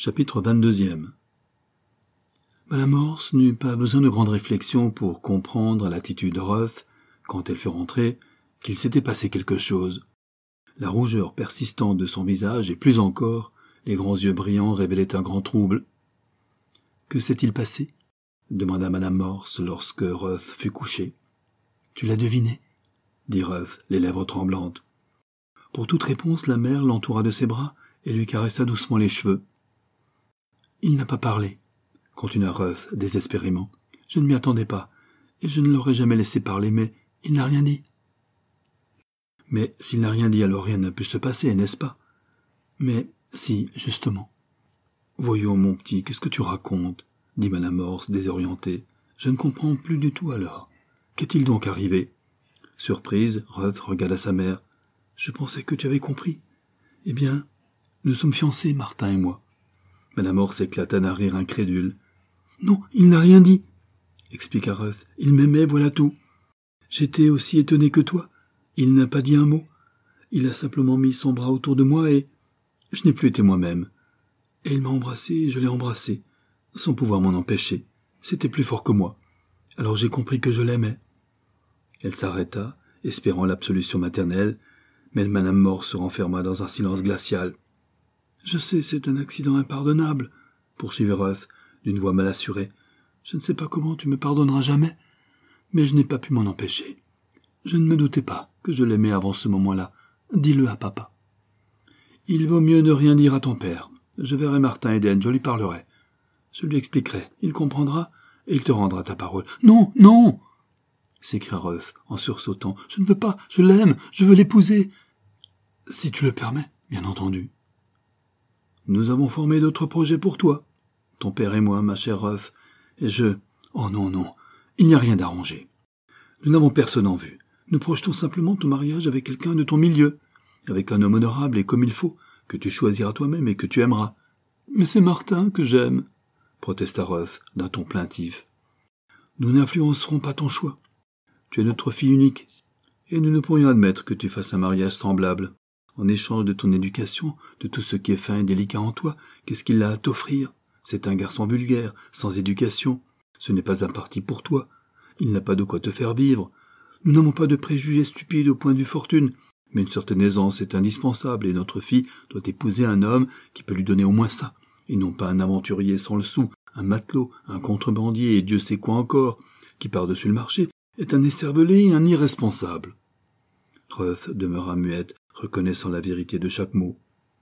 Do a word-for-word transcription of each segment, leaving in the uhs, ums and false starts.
Chapitre vingt-deux. Madame Morse n'eut pas besoin de grande réflexion pour comprendre à l'attitude de Ruth, quand elle fut rentrée, qu'il s'était passé quelque chose. La rougeur persistante de son visage et plus encore, les grands yeux brillants révélaient un grand trouble. « Que s'est-il passé ?» demanda Madame Morse lorsque Ruth fut couchée. « Tu l'as deviné ?» dit Ruth, les lèvres tremblantes. Pour toute réponse, la mère l'entoura de ses bras et lui caressa doucement les cheveux. « Il n'a pas parlé, » continua Ruth désespérément. « Je ne m'y attendais pas, et je ne l'aurais jamais laissé parler, mais il n'a rien dit. »« Mais s'il n'a rien dit, alors rien n'a pu se passer, n'est-ce pas ?»« Mais si, justement. »« Voyons, mon petit, qu'est-ce que tu racontes ?» dit Madame Morse, désorientée. « Je ne comprends plus du tout alors. Qu'est-il donc arrivé ?» Surprise, Ruth regarda sa mère. « Je pensais que tu avais compris. Eh bien, nous sommes fiancés, Martin et moi. » Madame Morse éclata d'un rire incrédule. « Non, il n'a rien dit, » expliqua Ruth. « Il m'aimait, voilà tout. J'étais aussi étonnée que toi. Il n'a pas dit un mot. Il a simplement mis son bras autour de moi et je n'ai plus été moi-même. Et il m'a embrassée et je l'ai embrassée, sans pouvoir m'en empêcher. C'était plus fort que moi. Alors j'ai compris que je l'aimais. » Elle s'arrêta, espérant l'absolution maternelle, mais Madame Morse se renferma dans un silence glacial. « Je sais, c'est un accident impardonnable, » poursuivit Ruth, d'une voix mal assurée. « Je ne sais pas comment tu me pardonneras jamais, mais je n'ai pas pu m'en empêcher. Je ne me doutais pas que je l'aimais avant ce moment-là. Dis-le à papa. »« Il vaut mieux ne rien dire à ton père. Je verrai Martin Eden, je lui parlerai. Je lui expliquerai, il comprendra, et il te rendra ta parole. »« Non, non !» s'écria Ruth en sursautant. « Je ne veux pas, je l'aime, je veux l'épouser. Si tu le permets, bien entendu. » « Nous avons formé d'autres projets pour toi, ton père et moi, ma chère Ruth, et je... Oh non, non, il n'y a rien d'arrangé. Nous n'avons personne en vue. Nous projetons simplement ton mariage avec quelqu'un de ton milieu, avec un homme honorable et comme il faut, que tu choisiras toi-même et que tu aimeras. Mais c'est Martin que j'aime, protesta Ruth d'un ton plaintif. Nous n'influencerons pas ton choix. Tu es notre fille unique, et nous ne pourrions admettre que tu fasses un mariage semblable. En échange de ton éducation, de tout ce qui est fin et délicat en toi, qu'est-ce qu'il a à t'offrir? C'est un garçon vulgaire, sans éducation. Ce n'est pas un parti pour toi. Il n'a pas de quoi te faire vivre. Nous n'avons pas de préjugés stupides au point de vue fortune, mais une certaine aisance est indispensable et notre fille doit épouser un homme qui peut lui donner au moins ça, et non pas un aventurier sans le sou, un matelot, un contrebandier et Dieu sait quoi encore, qui par-dessus le marché est un écervelé et un irresponsable. Ruth demeura muette, reconnaissant la vérité de chaque mot.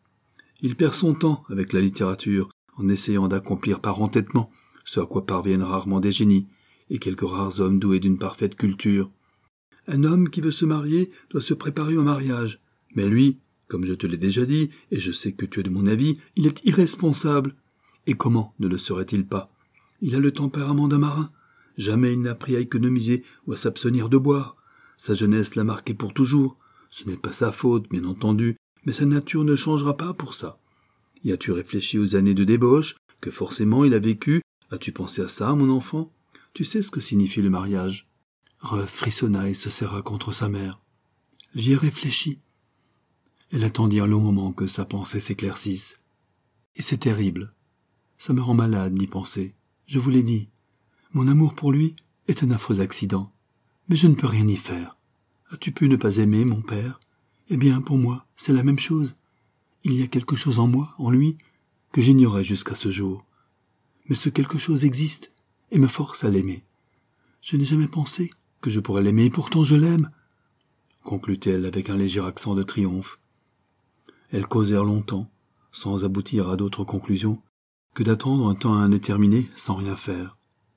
Il perd son temps avec la littérature, en essayant d'accomplir par entêtement ce à quoi parviennent rarement des génies, et quelques rares hommes doués d'une parfaite culture. Un homme qui veut se marier doit se préparer au mariage, mais lui, comme je te l'ai déjà dit, et je sais que tu es de mon avis, il est irresponsable. Et comment ne le serait-il pas? Il a le tempérament d'un marin. Jamais il n'a appris à économiser ou à s'abstenir de boire. Sa jeunesse l'a marqué pour toujours. Ce n'est pas sa faute, bien entendu, mais sa nature ne changera pas pour ça. Y as-tu réfléchi aux années de débauche que forcément il a vécues? As-tu pensé à ça, mon enfant? Tu sais ce que signifie le mariage? Ruth frissonna et se serra contre sa mère. J'y ai réfléchi. Elle attendit un long moment que sa pensée s'éclaircisse. Et c'est terrible. Ça me rend malade d'y penser. Je vous l'ai dit. Mon amour pour lui est un affreux accident. Mais je ne peux rien y faire. As-tu pu ne pas aimer mon père? Eh bien, pour moi, c'est la même chose. Il y a quelque chose en moi, en lui, que j'ignorais jusqu'à ce jour. Mais ce quelque chose existe et me force à l'aimer. Je n'ai jamais pensé que je pourrais l'aimer, et pourtant je l'aime, conclut-elle avec un léger accent de triomphe. Elles causèrent longtemps, sans aboutir à d'autres conclusions que d'attendre un temps indéterminé sans rien faire.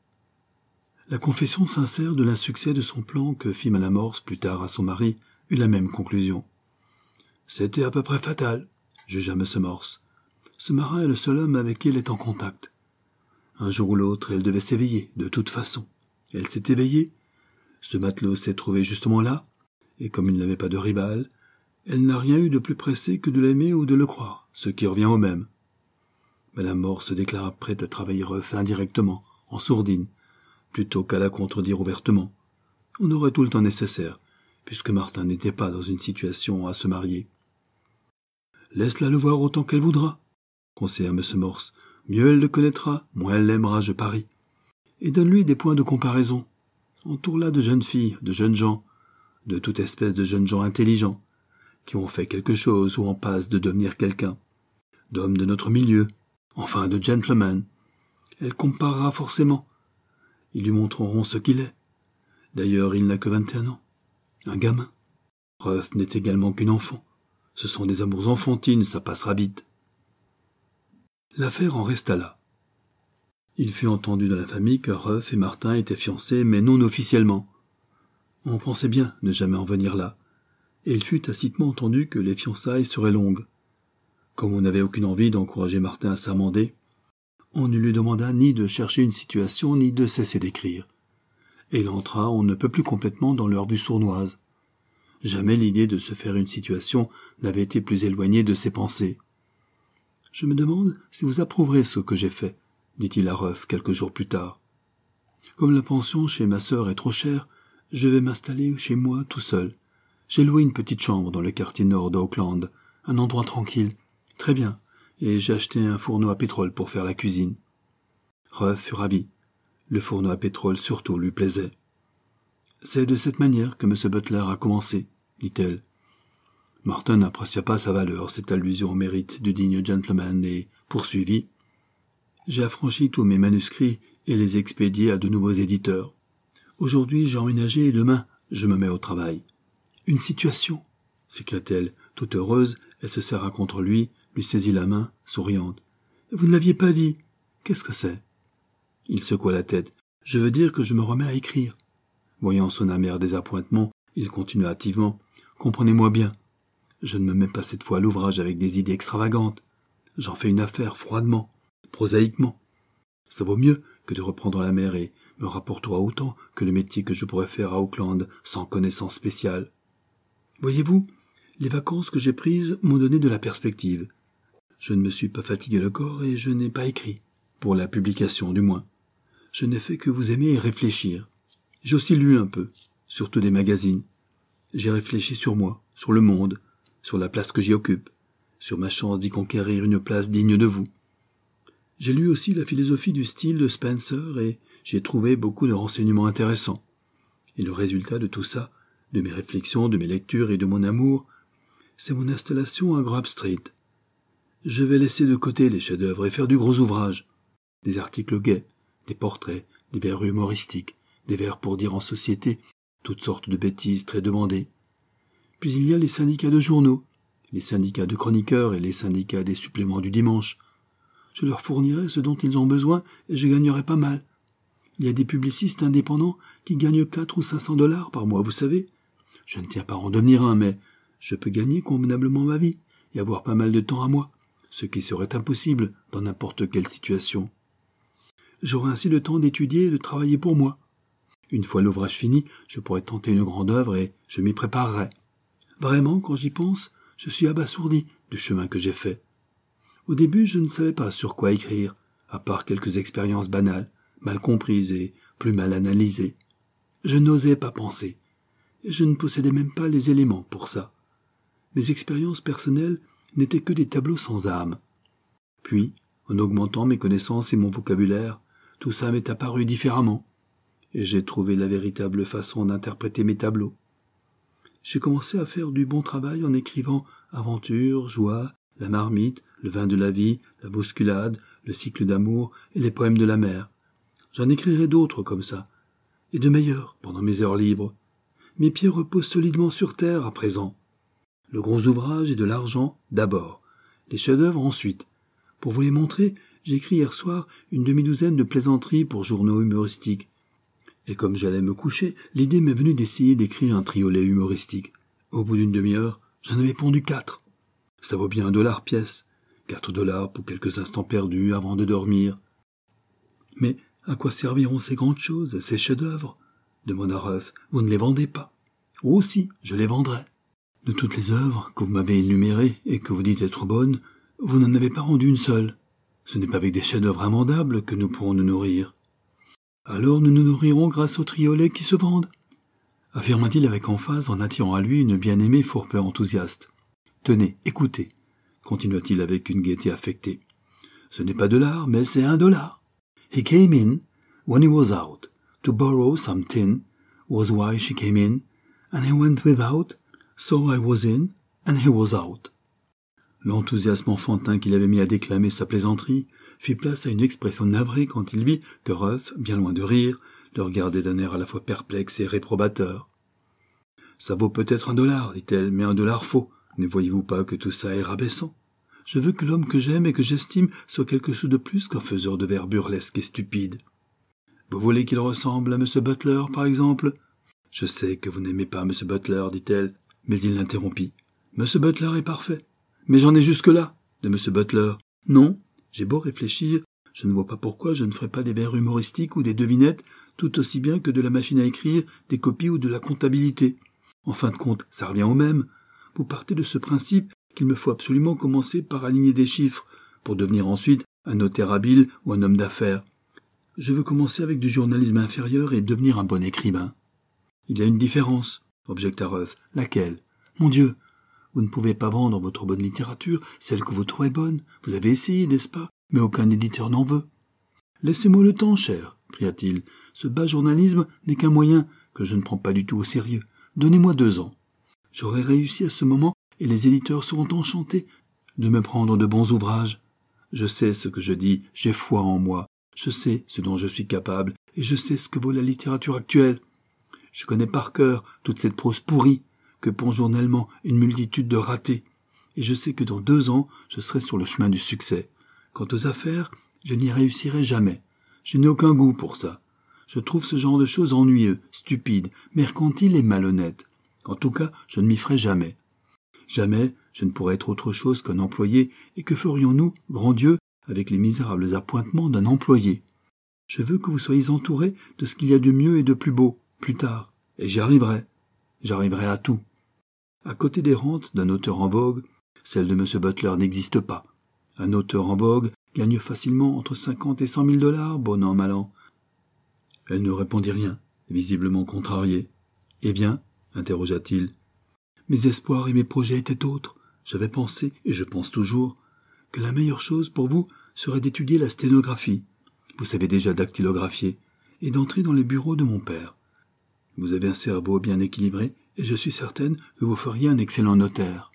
La confession sincère de l'insuccès de son plan que fit Madame Morse plus tard à son mari eut la même conclusion. C'était à peu près fatal, jugea M. Morse. Ce marin est le seul homme avec qui elle est en contact. Un jour ou l'autre, elle devait s'éveiller, de toute façon. Elle s'est éveillée. Ce matelot s'est trouvé justement là, et comme il n'avait pas de rival, elle n'a rien eu de plus pressé que de l'aimer ou de le croire, ce qui revient au même. Madame Morse se déclara prête à travailler Ruth indirectement, en sourdine, plutôt qu'à la contredire ouvertement. On aurait tout le temps nécessaire, puisque Martin n'était pas dans une situation à se marier. « Laisse-la le voir autant qu'elle voudra. conseilla M. Morse. Mieux elle le connaîtra, moins elle l'aimera, je parie. Et donne-lui des points de comparaison. Entoure-la de jeunes filles, de jeunes gens, de toute espèce de jeunes gens intelligents, qui ont fait quelque chose ou en passe de devenir quelqu'un, d'hommes de notre milieu, enfin de gentlemen. Elle comparera forcément. Ils lui montreront ce qu'il est. D'ailleurs, il n'a que vingt et un ans. Un gamin. Ruth n'est également qu'une enfant. Ce sont des amours enfantines, ça passera vite. L'affaire en resta là. Il fut entendu dans la famille que Ruth et Martin étaient fiancés, mais non officiellement. On pensait bien ne jamais en venir là, et il fut tacitement entendu que les fiançailles seraient longues. Comme on n'avait aucune envie d'encourager Martin à s'amender, on ne lui demanda ni de chercher une situation, ni de cesser d'écrire. Et il entra on ne peut plus complètement dans leur vue sournoise. Jamais l'idée de se faire une situation n'avait été plus éloignée de ses pensées. « Je me demande si vous approuverez ce que j'ai fait, » dit-il à Ruth quelques jours plus tard. « Comme la pension chez ma sœur est trop chère, je vais m'installer chez moi tout seul. J'ai loué une petite chambre dans le quartier nord d'Auckland, un endroit tranquille. Très bien, et j'ai acheté un fourneau à pétrole pour faire la cuisine. » Ruth fut ravie. Le fourneau à pétrole surtout lui plaisait. « C'est de cette manière que M. Butler a commencé, » dit-elle. Martin n'apprécia pas sa valeur, cette allusion au mérite du digne gentleman, et poursuivit. « J'ai affranchi tous mes manuscrits et les expédié à de nouveaux éditeurs. Aujourd'hui j'ai emménagé et demain je me mets au travail. »« Une situation !» s'écria-t-elle, toute heureuse, elle se serra contre lui, lui saisit la main, souriante. « Vous ne l'aviez pas dit. Qu'est-ce que c'est ?» Il secoua la tête. « Je veux dire que je me remets à écrire. » Voyant son amer désappointement, il continua hâtivement. « Comprenez-moi bien. Je ne me mets pas cette fois à l'ouvrage avec des idées extravagantes. J'en fais une affaire froidement, prosaïquement. Ça vaut mieux que de reprendre la mer et me rapportera autant que le métier que je pourrais faire à Auckland sans connaissance spéciale. Voyez-vous, les vacances que j'ai prises m'ont donné de la perspective. Je ne me suis pas fatigué le corps et je n'ai pas écrit, pour la publication du moins. Je n'ai fait que vous aimer et réfléchir. J'ai aussi lu un peu, surtout des magazines. J'ai réfléchi sur moi, sur le monde, sur la place que j'y occupe, sur ma chance d'y conquérir une place digne de vous. J'ai lu aussi la philosophie du style de Spencer et j'ai trouvé beaucoup de renseignements intéressants. Et le résultat de tout ça, de mes réflexions, de mes lectures et de mon amour, c'est mon installation à Grub Street. Je vais laisser de côté les chefs-d'œuvre et faire du gros ouvrage. Des articles gais, des portraits, des vers humoristiques, des vers pour dire en société toutes sortes de bêtises très demandées. Puis il y a les syndicats de journaux, les syndicats de chroniqueurs et les syndicats des suppléments du dimanche. Je leur fournirai ce dont ils ont besoin et je gagnerai pas mal. Il y a des publicistes indépendants qui gagnent quatre ou cinq cents dollars par mois, vous savez. Je ne tiens pas à en devenir un, mais je peux gagner convenablement ma vie et avoir pas mal de temps à moi, ce qui serait impossible dans n'importe quelle situation. J'aurai ainsi le temps d'étudier et de travailler pour moi. Une fois l'ouvrage fini, je pourrai tenter une grande œuvre et je m'y préparerai. Vraiment, quand j'y pense, je suis abasourdi du chemin que j'ai fait. Au début, je ne savais pas sur quoi écrire, à part quelques expériences banales, mal comprises et plus mal analysées. Je n'osais pas penser, et je ne possédais même pas les éléments pour ça. Mes expériences personnelles n'étaient que des tableaux sans âme. Puis, en augmentant mes connaissances et mon vocabulaire, tout ça m'est apparu différemment, et j'ai trouvé la véritable façon d'interpréter mes tableaux. J'ai commencé à faire du bon travail en écrivant aventures, joie, la marmite, le vin de la vie, la bousculade, le cycle d'amour et les poèmes de la mer. J'en écrirai d'autres comme ça, et de meilleurs pendant mes heures libres. Mes pieds reposent solidement sur terre à présent. Le gros ouvrage et de l'argent d'abord, les chefs-d'œuvre ensuite. Pour vous les montrer, j'ai écrit hier soir une demi-douzaine de plaisanteries pour journaux humoristiques. Et comme j'allais me coucher, l'idée m'est venue d'essayer d'écrire un triolet humoristique. Au bout d'une demi-heure, j'en avais pondu quatre. Ça vaut bien un dollar pièce. Quatre dollars pour quelques instants perdus avant de dormir. Mais à quoi serviront ces grandes choses, ces chefs-d'œuvre ? Demanda Ruth. Vous ne les vendez pas. Oh si, je les vendrai. De toutes les œuvres que vous m'avez énumérées et que vous dites être bonnes, vous n'en avez pas rendu une seule. Ce n'est pas avec des chefs-d'œuvre amendables que nous pourrons nous nourrir. Alors nous nous nourrirons grâce aux triolets qui se vendent, affirma-t-il avec emphase en attirant à lui une bien-aimée fort peu enthousiaste. Tenez, écoutez, continua-t-il avec une gaieté affectée. Ce n'est pas de l'art, mais c'est un dollar. He came in when he was out. To borrow some tin was why she came in, and he went without, so I was in, and he was out. L'enthousiasme enfantin qu'il avait mis à déclamer sa plaisanterie fit place à une expression navrée quand il vit que Ruth, bien loin de rire, le regardait d'un air à la fois perplexe et réprobateur. « Ça vaut peut-être un dollar, dit-elle, mais un dollar faux. Ne voyez-vous pas que tout ça est rabaissant ? Je veux que l'homme que j'aime et que j'estime soit quelque chose de plus qu'un faiseur de vers burlesques et stupides. Vous voulez qu'il ressemble à M. Butler, par exemple ? Je sais que vous n'aimez pas M. Butler, dit-elle, mais il l'interrompit. M. Butler est parfait. Mais j'en ai jusque-là, de M. Butler. Non, j'ai beau réfléchir, je ne vois pas pourquoi je ne ferais pas des vers humoristiques ou des devinettes, tout aussi bien que de la machine à écrire, des copies ou de la comptabilité. En fin de compte, ça revient au même. Vous partez de ce principe qu'il me faut absolument commencer par aligner des chiffres, pour devenir ensuite un notaire habile ou un homme d'affaires. Je veux commencer avec du journalisme inférieur et devenir un bon écrivain. Il y a une différence, objecta Ruth. Laquelle ? Mon Dieu, vous ne pouvez pas vendre votre bonne littérature, celle que vous trouvez bonne. Vous avez essayé, n'est-ce pas ? Mais aucun éditeur n'en veut. Laissez-moi le temps, cher, cria-t-il. Ce bas journalisme n'est qu'un moyen que je ne prends pas du tout au sérieux. Donnez-moi deux ans. J'aurai réussi à ce moment et les éditeurs seront enchantés de me prendre de bons ouvrages. Je sais ce que je dis, j'ai foi en moi. Je sais ce dont je suis capable et je sais ce que vaut la littérature actuelle. Je connais par cœur toute cette prose pourrie que pond journellement une multitude de ratés. Et je sais que dans deux ans, je serai sur le chemin du succès. Quant aux affaires, je n'y réussirai jamais. Je n'ai aucun goût pour ça. Je trouve ce genre de choses ennuyeux, stupide, mercantile et malhonnête. En tout cas, je ne m'y ferai jamais. Jamais je ne pourrai être autre chose qu'un employé, et que ferions-nous, grand Dieu, avec les misérables appointements d'un employé ? Je veux que vous soyez entourés de ce qu'il y a de mieux et de plus beau, plus tard, et j'y arriverai. J'arriverai à tout. À côté des rentes d'un auteur en vogue, celle de M. Butler n'existe pas. Un auteur en vogue gagne facilement entre cinquante et cent mille dollars, bon an, mal an. Elle ne répondit rien, visiblement contrariée. « Eh bien ?» interrogea-t-il. « Mes espoirs et mes projets étaient autres. J'avais pensé, et je pense toujours, que la meilleure chose pour vous serait d'étudier la sténographie. Vous savez déjà dactylographier, et d'entrer dans les bureaux de mon père. Vous avez un cerveau bien équilibré, et je suis certaine que vous feriez un excellent notaire.